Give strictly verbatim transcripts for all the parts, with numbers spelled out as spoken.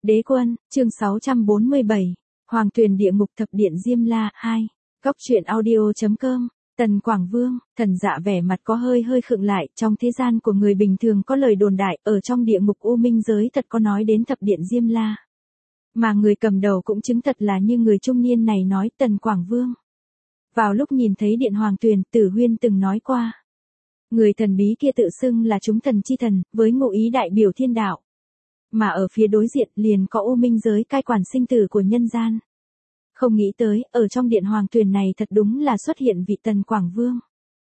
Đế quân, chương sáu trăm bốn mươi bảy, Hoàng Tuyền Địa Ngục Thập Điện Diêm La, hai. Góc truyện audio.com, Tần Quảng Vương, Thần Dạ vẻ mặt có hơi hơi khựng lại, trong thế gian của người bình thường có lời đồn đại, ở trong địa ngục U Minh giới thật có nói đến Thập Điện Diêm La. Mà người cầm đầu cũng chứng thật là như người trung niên này nói, Tần Quảng Vương. Vào lúc nhìn thấy Điện Hoàng Tuyền, Tử Huyên từng nói qua. Người thần bí kia tự xưng là chúng thần chi thần, với ngụ ý đại biểu thiên đạo. Mà ở phía đối diện liền có U Minh giới cai quản sinh tử của nhân gian. Không nghĩ tới, ở trong Điện Hoàng Tuyền này thật đúng là xuất hiện vị Tần Quảng Vương.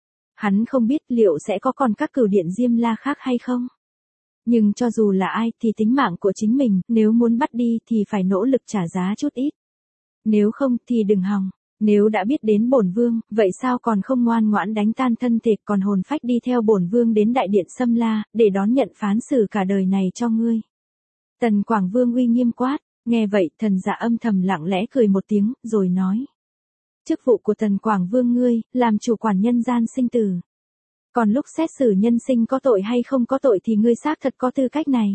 Hắn không biết liệu sẽ có còn các cửu điện Diêm La khác hay không. Nhưng cho dù là ai thì tính mạng của chính mình, nếu muốn bắt đi thì phải nỗ lực trả giá chút ít. Nếu không thì đừng hòng. Nếu đã biết đến bổn vương, vậy sao còn không ngoan ngoãn đánh tan thân thể còn hồn phách đi theo bổn vương đến đại điện Xâm La, để đón nhận phán xử cả đời này cho ngươi. Tần Quảng Vương uy nghiêm quát, nghe vậy Thần Dạ âm thầm lặng lẽ cười một tiếng, rồi nói. Chức vụ của Tần Quảng Vương ngươi, làm chủ quản nhân gian sinh tử. Còn lúc xét xử nhân sinh có tội hay không có tội thì ngươi xác thật có tư cách này.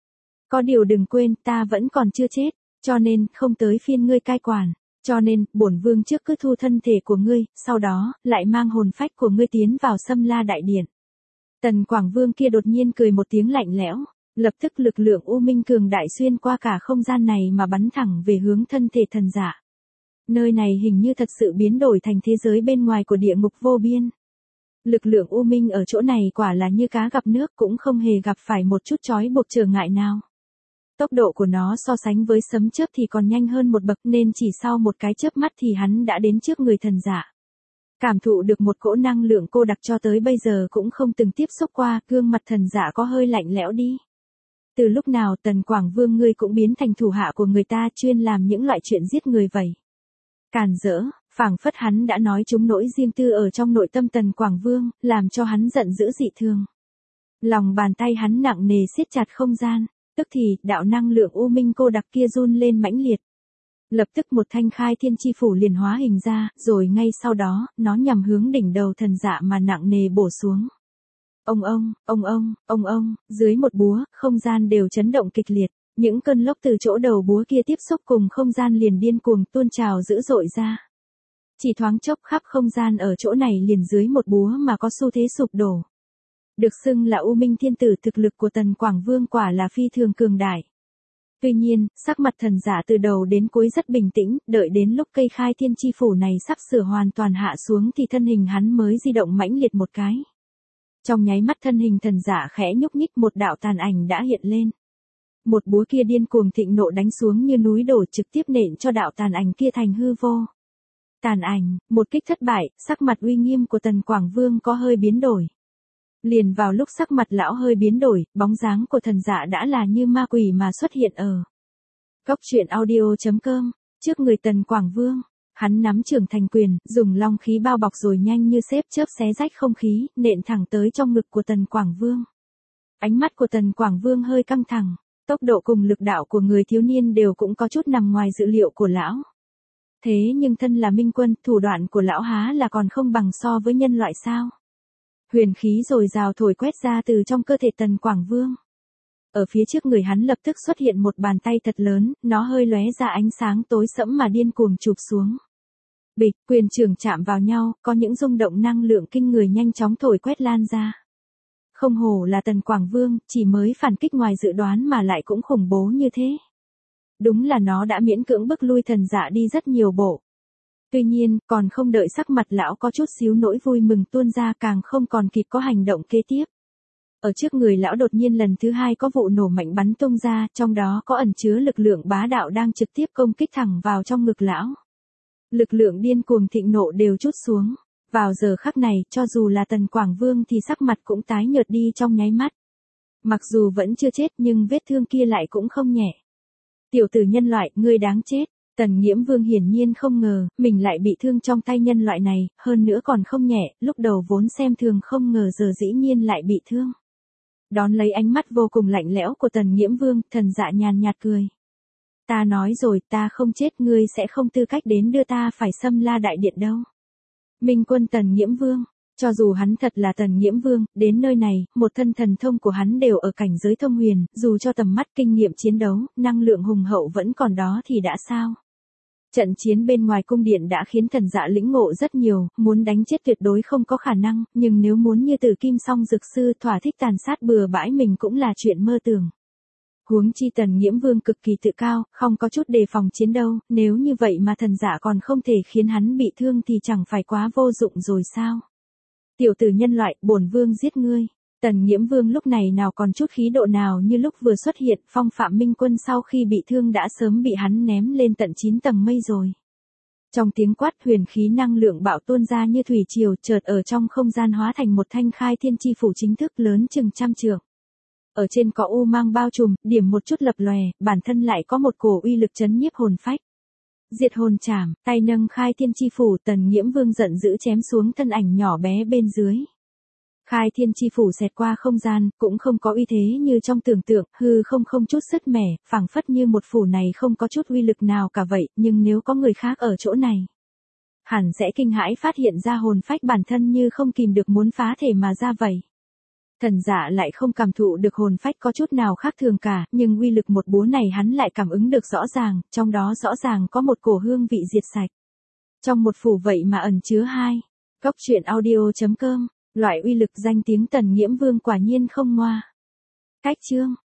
Có điều đừng quên, ta vẫn còn chưa chết, cho nên không tới phiên ngươi cai quản. Cho nên, bổn vương trước cứ thu thân thể của ngươi, sau đó, lại mang hồn phách của ngươi tiến vào Xâm La đại điện. Tần Quảng Vương kia đột nhiên cười một tiếng lạnh lẽo, lập tức lực lượng U Minh cường đại xuyên qua cả không gian này mà bắn thẳng về hướng thân thể Thần Dạ. Nơi này hình như thật sự biến đổi thành thế giới bên ngoài của địa ngục vô biên. Lực lượng U Minh ở chỗ này quả là như cá gặp nước, cũng không hề gặp phải một chút trói buộc trở ngại nào. Tốc độ của nó so sánh với sấm chớp thì còn nhanh hơn một bậc, nên chỉ sau một cái chớp mắt thì hắn đã đến trước người Thần Dạ. Cảm thụ được một cỗ năng lượng cô đặc cho tới bây giờ cũng không từng tiếp xúc qua, gương mặt Thần Dạ có hơi lạnh lẽo đi. Từ lúc nào Tần Quảng Vương ngươi cũng biến thành thủ hạ của người ta, chuyên làm những loại chuyện giết người vậy? Càn rỡ, phảng phất hắn đã nói trúng nỗi riêng tư ở trong nội tâm Tần Quảng Vương, làm cho hắn giận dữ dị thường. Lòng bàn tay hắn nặng nề siết chặt không gian. Tức thì, đạo năng lượng U Minh cô đặc kia run lên mãnh liệt. Lập tức một thanh khai thiên chi phủ liền hóa hình ra, rồi ngay sau đó, nó nhằm hướng đỉnh đầu Thần Dạ mà nặng nề bổ xuống. Ông ông, ông ông, ông ông, dưới một búa, không gian đều chấn động kịch liệt. Những cơn lốc từ chỗ đầu búa kia tiếp xúc cùng không gian liền điên cuồng tuôn trào dữ dội ra. Chỉ thoáng chốc khắp không gian ở chỗ này liền dưới một búa mà có xu thế sụp đổ. Được xưng là U Minh Thiên Tử, thực lực của Tần Quảng Vương quả là phi thường cường đại. Tuy nhiên, sắc mặt Thần Dạ từ đầu đến cuối rất bình tĩnh, đợi đến lúc cây khai thiên chi phủ này sắp sửa hoàn toàn hạ xuống thì thân hình hắn mới di động mãnh liệt một cái. Trong nháy mắt thân hình Thần Dạ khẽ nhúc nhích, một đạo tàn ảnh đã hiện lên. Một búa kia điên cuồng thịnh nộ đánh xuống như núi đổ, trực tiếp nện cho đạo tàn ảnh kia thành hư vô. Tàn ảnh, một kích thất bại, sắc mặt uy nghiêm của Tần Quảng Vương có hơi biến đổi. Liền vào lúc sắc mặt lão hơi biến đổi, bóng dáng của Thần Dạ đã là như ma quỷ mà xuất hiện ở góc truyện audio.com, trước người Tần Quảng Vương. Hắn nắm trường thành quyền, dùng long khí bao bọc rồi nhanh như xếp chớp xé rách không khí, nện thẳng tới trong ngực của Tần Quảng Vương. Ánh mắt của Tần Quảng Vương hơi căng thẳng, tốc độ cùng lực đạo của người thiếu niên đều cũng có chút nằm ngoài dự liệu của lão. Thế nhưng thân là minh quân, thủ đoạn của lão há là còn không bằng so với nhân loại sao? Huyền khí dồi dào thổi quét ra từ trong cơ thể Tần Quảng Vương. Ở phía trước người hắn lập tức xuất hiện một bàn tay thật lớn, nó hơi lóe ra ánh sáng tối sẫm mà điên cuồng chụp xuống. Bịch, quyền trưởng chạm vào nhau, có những rung động năng lượng kinh người nhanh chóng thổi quét lan ra. Không hổ là Tần Quảng Vương, chỉ mới phản kích ngoài dự đoán mà lại cũng khủng bố như thế. Đúng là nó đã miễn cưỡng bức lui Thần Dạ đi rất nhiều bộ. Tuy nhiên, còn không đợi sắc mặt lão có chút xíu nỗi vui mừng tuôn ra, càng không còn kịp có hành động kế tiếp. Ở trước người lão đột nhiên lần thứ hai có vụ nổ mạnh bắn tung ra, trong đó có ẩn chứa lực lượng bá đạo đang trực tiếp công kích thẳng vào trong ngực lão. Lực lượng điên cuồng thịnh nộ đều trút xuống. Vào giờ khắc này, cho dù là Tần Quảng Vương thì sắc mặt cũng tái nhợt đi trong nháy mắt. Mặc dù vẫn chưa chết nhưng vết thương kia lại cũng không nhẹ. Tiểu tử nhân loại, ngươi đáng chết. Tần Nghiễm Vương hiển nhiên không ngờ, mình lại bị thương trong tay nhân loại này, hơn nữa còn không nhẹ, lúc đầu vốn xem thường không ngờ giờ dĩ nhiên lại bị thương. Đón lấy ánh mắt vô cùng lạnh lẽo của Tần Nghiễm Vương, Thần Dạ nhàn nhạt cười. Ta nói rồi, ta không chết, ngươi sẽ không tư cách đến đưa ta phải Xâm La đại điện đâu. Minh quân Tần Nghiễm Vương, Cho dù hắn thật là Tần Nghiễm Vương, đến nơi này, một thân thần thông của hắn đều ở cảnh giới thông huyền, dù cho tầm mắt kinh nghiệm chiến đấu, năng lượng hùng hậu vẫn còn đó thì đã sao? Trận chiến bên ngoài cung điện đã khiến Thần Dạ lĩnh ngộ rất nhiều, muốn đánh chết tuyệt đối không có khả năng, nhưng nếu muốn như Tử Kim Song Dược Sư thỏa thích tàn sát bừa bãi mình cũng là chuyện mơ tưởng. Huống chi Tần Nghiễm Vương cực kỳ tự cao, không có chút đề phòng chiến đâu, nếu như vậy mà Thần Dạ còn không thể khiến hắn bị thương thì chẳng phải quá vô dụng rồi sao? Tiểu tử nhân loại, bổn vương giết ngươi. Tần Nghiễm Vương lúc này nào còn chút khí độ nào như lúc vừa xuất hiện, Phong Phạm Minh Quân sau khi bị thương đã sớm bị hắn ném lên tận chín tầng mây rồi. Trong tiếng quát, huyền khí năng lượng bạo tuôn ra như thủy triều, chợt ở trong không gian hóa thành một thanh khai thiên chi phủ chính thức lớn chừng trăm trượng. Ở trên có u mang bao trùm, điểm một chút lập lòe, bản thân lại có một cổ uy lực chấn nhiếp hồn phách. Diệt hồn chảm, tay nâng khai thiên chi phủ, Tần Nghiễm Vương giận dữ chém xuống thân ảnh nhỏ bé bên dưới. Khai thiên chi phủ xẹt qua không gian, cũng không có uy thế như trong tưởng tượng, hư không không chút sứt mẻ, phảng phất như một phủ này không có chút uy lực nào cả vậy, nhưng nếu có người khác ở chỗ này, hẳn sẽ kinh hãi phát hiện ra hồn phách bản thân như không kìm được muốn phá thể mà ra vậy. Thần Dạ lại không cảm thụ được hồn phách có chút nào khác thường cả, nhưng uy lực một búa này hắn lại cảm ứng được rõ ràng, trong đó rõ ràng có một cổ hương vị diệt sạch. Trong một phủ vậy mà ẩn chứa hai. Cốc truyện audio chấm com, loại uy lực danh tiếng Tần Nghiễm Vương quả nhiên không ngoa. Cách chương